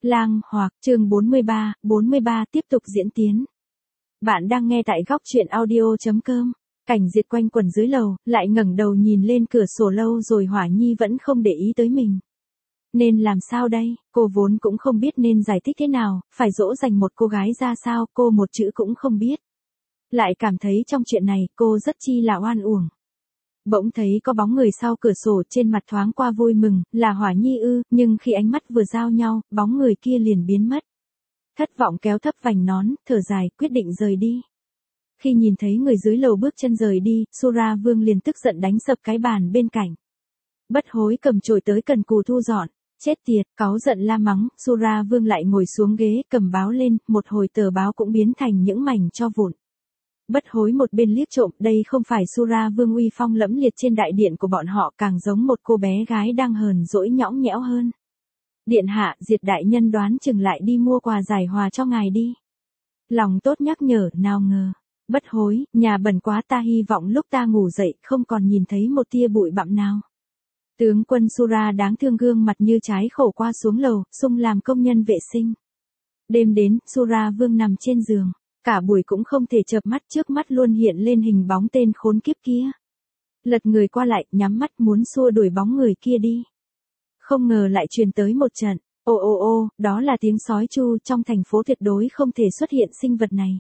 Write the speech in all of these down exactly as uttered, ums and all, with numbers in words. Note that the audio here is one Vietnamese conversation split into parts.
Lang Hoặc, chương bốn mươi ba, bốn mươi ba tiếp tục diễn tiến. Bạn đang nghe tại góc truyện audio.com. Cảnh Diệt quanh quẩn dưới lầu, lại ngẩng đầu nhìn lên cửa sổ lâu rồi Hỏa Nhi vẫn không để ý tới mình. Nên làm sao đây, cô vốn cũng không biết nên giải thích thế nào, phải dỗ dành một cô gái ra sao, cô một chữ cũng không biết. Lại cảm thấy trong chuyện này, cô rất chi là oan uổng. Bỗng thấy có bóng người sau cửa sổ, trên mặt thoáng qua vui mừng, là Hỏa Nhi ư, nhưng khi ánh mắt vừa giao nhau, bóng người kia liền biến mất. Thất vọng kéo thấp vành nón, thở dài, quyết định rời đi. Khi nhìn thấy người dưới lầu bước chân rời đi, Sura Vương liền tức giận đánh sập cái bàn bên cạnh. Bất hối cầm chổi tới cần cù thu dọn. Chết tiệt, cáu giận la mắng, Sura Vương lại ngồi xuống ghế, cầm báo lên, một hồi tờ báo cũng biến thành những mảnh tro vụn. Bất hối một bên liếc trộm, đây không phải Sura Vương uy phong lẫm liệt trên đại điện của bọn họ, càng giống một cô bé gái đang hờn dỗi nhõng nhẽo hơn. Điện hạ, Diệt đại nhân đoán chừng lại đi mua quà giải hòa cho ngài đi. Lòng tốt nhắc nhở, nào ngờ. Bất hối, nhà bẩn quá, ta hy vọng lúc ta ngủ dậy không còn nhìn thấy một tia bụi bặm nào. Tướng quân Sura đáng thương gương mặt như trái khổ qua xuống lầu, sung làm công nhân vệ sinh. Đêm đến, Sura Vương nằm trên giường. Cả buổi cũng không thể chợp mắt, trước mắt luôn hiện lên hình bóng tên khốn kiếp kia. Lật người qua lại, nhắm mắt muốn xua đuổi bóng người kia đi. Không ngờ lại truyền tới một trận, ô ô ô, đó là tiếng sói chu, trong thành phố tuyệt đối không thể xuất hiện sinh vật này.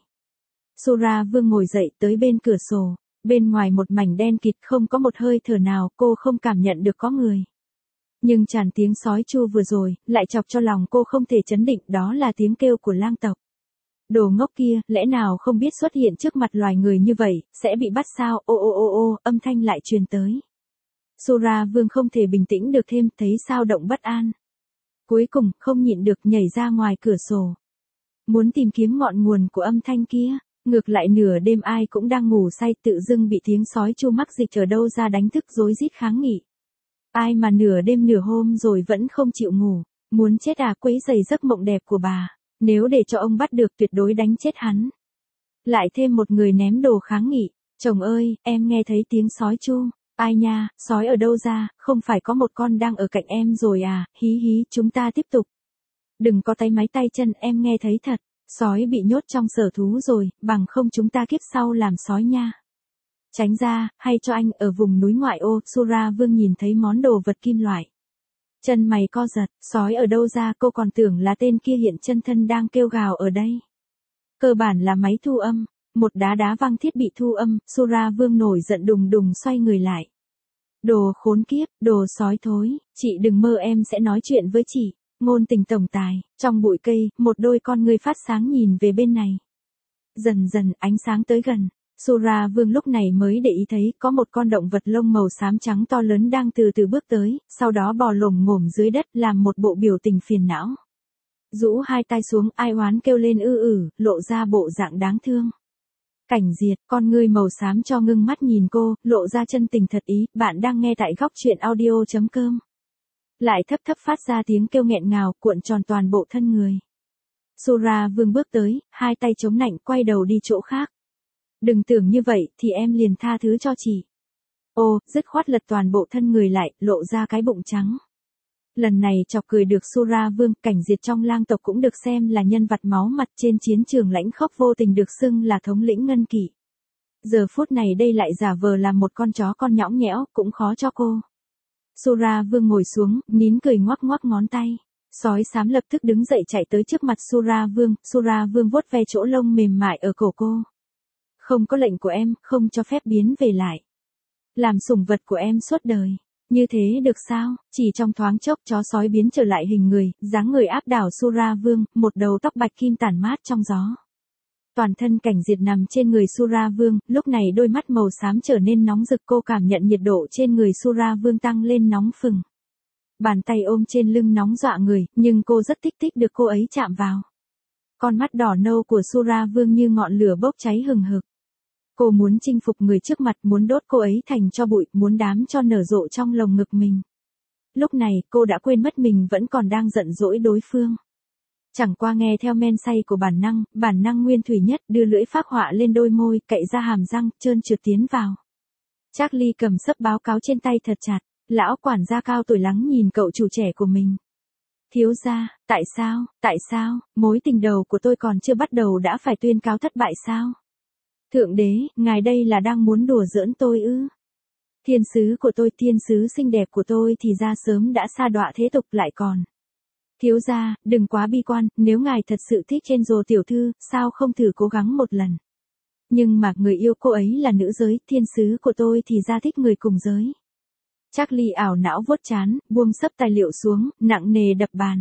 Sura Vương ngồi dậy tới bên cửa sổ, bên ngoài một mảnh đen kịt, không có một hơi thở nào, cô không cảm nhận được có người. Nhưng tràn tiếng sói chu vừa rồi, lại chọc cho lòng cô không thể chấn định, đó là tiếng kêu của lang tộc. Đồ ngốc kia, lẽ nào không biết xuất hiện trước mặt loài người như vậy, sẽ bị bắt sao, ô ô ô ô, âm thanh lại truyền tới. Sura Vương không thể bình tĩnh được thêm, thấy sao động bất an. Cuối cùng, không nhịn được nhảy ra ngoài cửa sổ. Muốn tìm kiếm ngọn nguồn của âm thanh kia, ngược lại nửa đêm ai cũng đang ngủ say tự dưng bị tiếng sói chu mắc dịch ở đâu ra đánh thức rối rít kháng nghị. Ai mà nửa đêm nửa hôm rồi vẫn không chịu ngủ, muốn chết à, quấy rầy giấc mộng đẹp của bà. Nếu để cho ông bắt được tuyệt đối đánh chết hắn. Lại thêm một người ném đồ kháng nghị. Chồng ơi, em nghe thấy tiếng sói chu. Ai nha, sói ở đâu ra, không phải có một con đang ở cạnh em rồi à, hí hí, chúng ta tiếp tục. Đừng có tay máy tay chân, em nghe thấy thật. Sói bị nhốt trong sở thú rồi, bằng không chúng ta kiếp sau làm sói nha. Tránh ra, hay cho anh ở vùng núi ngoại ô. Sura Vương nhìn thấy món đồ vật kim loại. Chân mày co giật, sói ở đâu ra, cô còn tưởng là tên kia hiện chân thân đang kêu gào ở đây. Cơ bản là máy thu âm, một đá đá văng thiết bị thu âm, Sura Vương nổi giận đùng đùng xoay người lại. Đồ khốn kiếp, đồ sói thối, chị đừng mơ em sẽ nói chuyện với chị, ngôn tình tổng tài, trong bụi cây, một đôi con ngươi phát sáng nhìn về bên này. Dần dần, ánh sáng tới gần. Sura Vương lúc này mới để ý thấy có một con động vật lông màu xám trắng to lớn đang từ từ bước tới, sau đó bò lồm ngổm dưới đất làm một bộ biểu tình phiền não. Rũ hai tay xuống, ai oán kêu lên ư ử, lộ ra bộ dạng đáng thương. Cảnh Diệt, con ngươi màu xám cho ngưng mắt nhìn cô, lộ ra chân tình thật ý, bạn đang nghe tại góc truyện audio.com. Lại thấp thấp phát ra tiếng kêu nghẹn ngào, cuộn tròn toàn bộ thân người. Sura Vương bước tới, hai tay chống nạnh, quay đầu đi chỗ khác. Đừng tưởng như vậy, thì em liền tha thứ cho chị. Ô, dứt khoát lật toàn bộ thân người lại, lộ ra cái bụng trắng. Lần này chọc cười được Sura Vương. Cảnh Diệt trong lang tộc cũng được xem là nhân vật máu mặt, trên chiến trường lãnh khốc vô tình được xưng là thống lĩnh ngân kỵ. Giờ phút này đây lại giả vờ làm một con chó con nhõng nhẽo, cũng khó cho cô. Sura Vương ngồi xuống, nín cười ngoắc ngoắc ngón tay. Sói xám lập tức đứng dậy chạy tới trước mặt Sura Vương. Sura Vương vuốt ve chỗ lông mềm mại ở cổ cô. Không có lệnh của em, không cho phép biến về lại. Làm sủng vật của em suốt đời. Như thế được sao? Chỉ trong thoáng chốc chó sói biến trở lại hình người, dáng người áp đảo Sura Vương, một đầu tóc bạch kim tản mát trong gió. Toàn thân Cảnh Diệt nằm trên người Sura Vương, lúc này đôi mắt màu xám trở nên nóng rực, cô cảm nhận nhiệt độ trên người Sura Vương tăng lên nóng phừng. Bàn tay ôm trên lưng nóng dọa người, nhưng cô rất thích thích được cô ấy chạm vào. Con mắt đỏ nâu của Sura Vương như ngọn lửa bốc cháy hừng hực. Cô muốn chinh phục người trước mặt, muốn đốt cô ấy thành tro bụi, muốn đám cho nở rộ trong lồng ngực mình. Lúc này, cô đã quên mất mình vẫn còn đang giận dỗi đối phương. Chẳng qua nghe theo men say của bản năng, bản năng nguyên thủy nhất, đưa lưỡi phác họa lên đôi môi, cậy ra hàm răng, trơn trượt tiến vào. Charlie cầm sấp báo cáo trên tay thật chặt, lão quản gia cao tuổi lắng nhìn cậu chủ trẻ của mình. Thiếu gia, tại sao, tại sao, mối tình đầu của tôi còn chưa bắt đầu đã phải tuyên cáo thất bại sao? Thượng đế, ngài đây là đang muốn đùa giỡn tôi ư? Thiên sứ của tôi, thiên sứ xinh đẹp của tôi thì ra sớm đã sa đọa thế tục lại còn. Thiếu gia, đừng quá bi quan, nếu ngài thật sự thích Angel tiểu thư, sao không thử cố gắng một lần? Nhưng mà người yêu cô ấy là nữ giới, thiên sứ của tôi thì ra thích người cùng giới. Charlie ảo não vuốt trán, buông sấp tài liệu xuống, nặng nề đập bàn.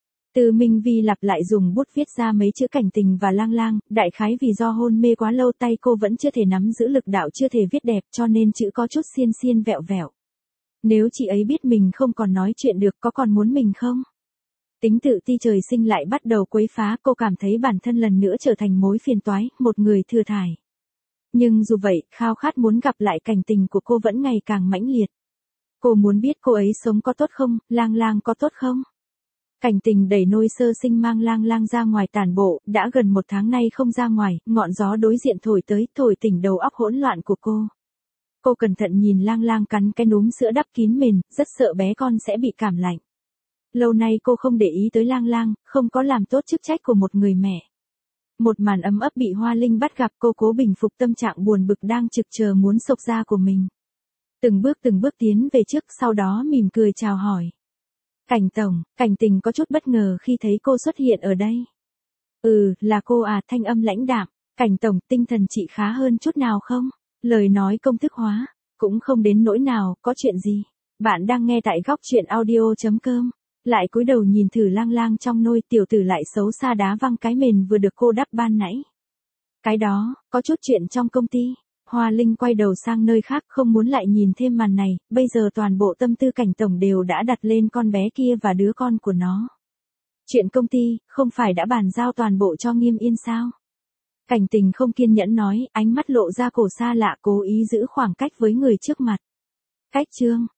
Từ Minh Vi lặp lại dùng bút viết ra mấy chữ cảnh tình và lang lang, đại khái vì do hôn mê quá lâu tay cô vẫn chưa thể nắm giữ lực đạo, chưa thể viết đẹp cho nên chữ có chút xiên xiên vẹo vẹo. Nếu chị ấy biết mình không còn nói chuyện được có còn muốn mình không? Tính tự ti trời sinh lại bắt đầu quấy phá, cô cảm thấy bản thân lần nữa trở thành mối phiền toái, một người thừa thải. Nhưng dù vậy, khao khát muốn gặp lại cảnh tình của cô vẫn ngày càng mãnh liệt. Cô muốn biết cô ấy sống có tốt không, lang lang có tốt không? Cảnh tình đẩy nôi sơ sinh mang lang lang ra ngoài tản bộ, đã gần một tháng nay không ra ngoài, ngọn gió đối diện thổi tới, thổi tỉnh đầu óc hỗn loạn của cô. Cô cẩn thận nhìn lang lang cắn cái núm sữa đắp kín mền, rất sợ bé con sẽ bị cảm lạnh. Lâu nay cô không để ý tới lang lang, không có làm tốt chức trách của một người mẹ. Một màn ấm ấp bị Hoa Linh bắt gặp, cô cố bình phục tâm trạng buồn bực đang trực chờ muốn xộc ra của mình. Từng bước từng bước tiến về trước, sau đó mỉm cười chào hỏi. Cảnh tổng, cảnh tình có chút bất ngờ khi thấy cô xuất hiện ở đây. Ừ, là cô à, thanh âm lãnh đạm. Cảnh tổng, tinh thần chị khá hơn chút nào không? Lời nói công thức hóa, cũng không đến nỗi nào, có chuyện gì? Bạn đang nghe tại góc truyện audio chấm com. Lại cúi đầu nhìn thử lang lang trong nôi, tiểu tử lại xấu xa đá văng cái mền vừa được cô đắp ban nãy. Cái đó, có chút chuyện trong công ty. Hoa Linh quay đầu sang nơi khác, không muốn lại nhìn thêm màn này, bây giờ toàn bộ tâm tư cảnh tổng đều đã đặt lên con bé kia và đứa con của nó. Chuyện công ty, không phải đã bàn giao toàn bộ cho Nghiêm Yên sao? Cảnh tình không kiên nhẫn nói, ánh mắt lộ ra cổ xa lạ, cố ý giữ khoảng cách với người trước mặt. Cách chương,